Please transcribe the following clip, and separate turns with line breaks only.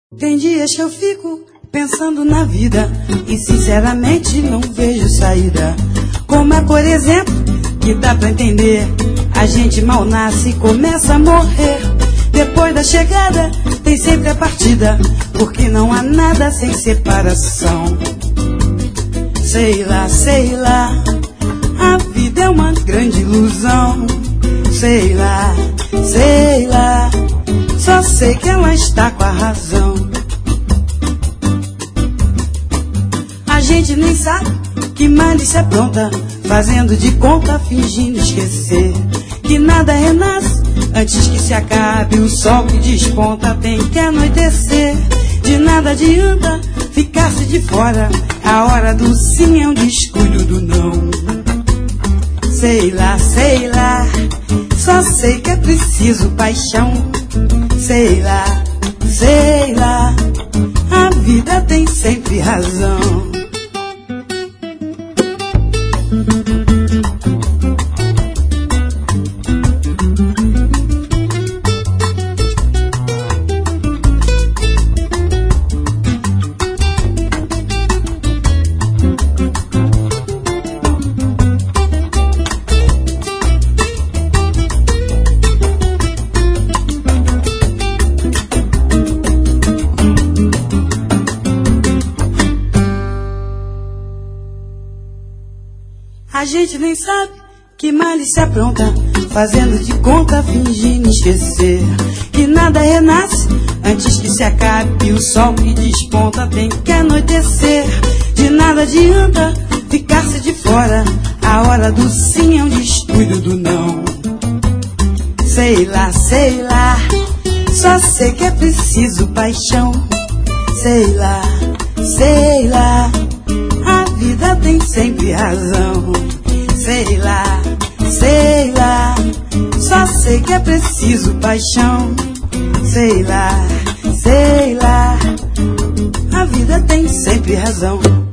Tem dias que eu fico pensando na vida e sinceramente não vejo saída. Como é, por exemplo, que dá pra entender, a gente mal nasce e começa a morrer. Depois da chegada tem sempre a partida, porque não há nada sem separação. Sei lá, a vida é uma grande ilusão. Sei lá, só sei que ela está com a razão. A gente nem sabe que malícia pronta, fazendo de conta, fingindo esquecer que nada renasce antes que se acabe o sol que desponta. Tem que anoitecer, de nada adianta ficar-se de fora. A hora do sim é um descuido do não. Sei lá, só sei que é preciso paixão. Sei lá, a vida tem sempre razão. A gente nem sabe que malícia pronta, fazendo de conta, fingindo esquecer que nada renasce antes que se acabe o sol que desponta. Tem que anoitecer, de nada adianta ficar-se de fora. A hora do sim é um descuido do não. Sei lá, só sei que é preciso paixão. Sei lá, a vida tem sempre razão. Sei lá, só sei que é preciso paixão. Sei lá, a vida tem sempre razão.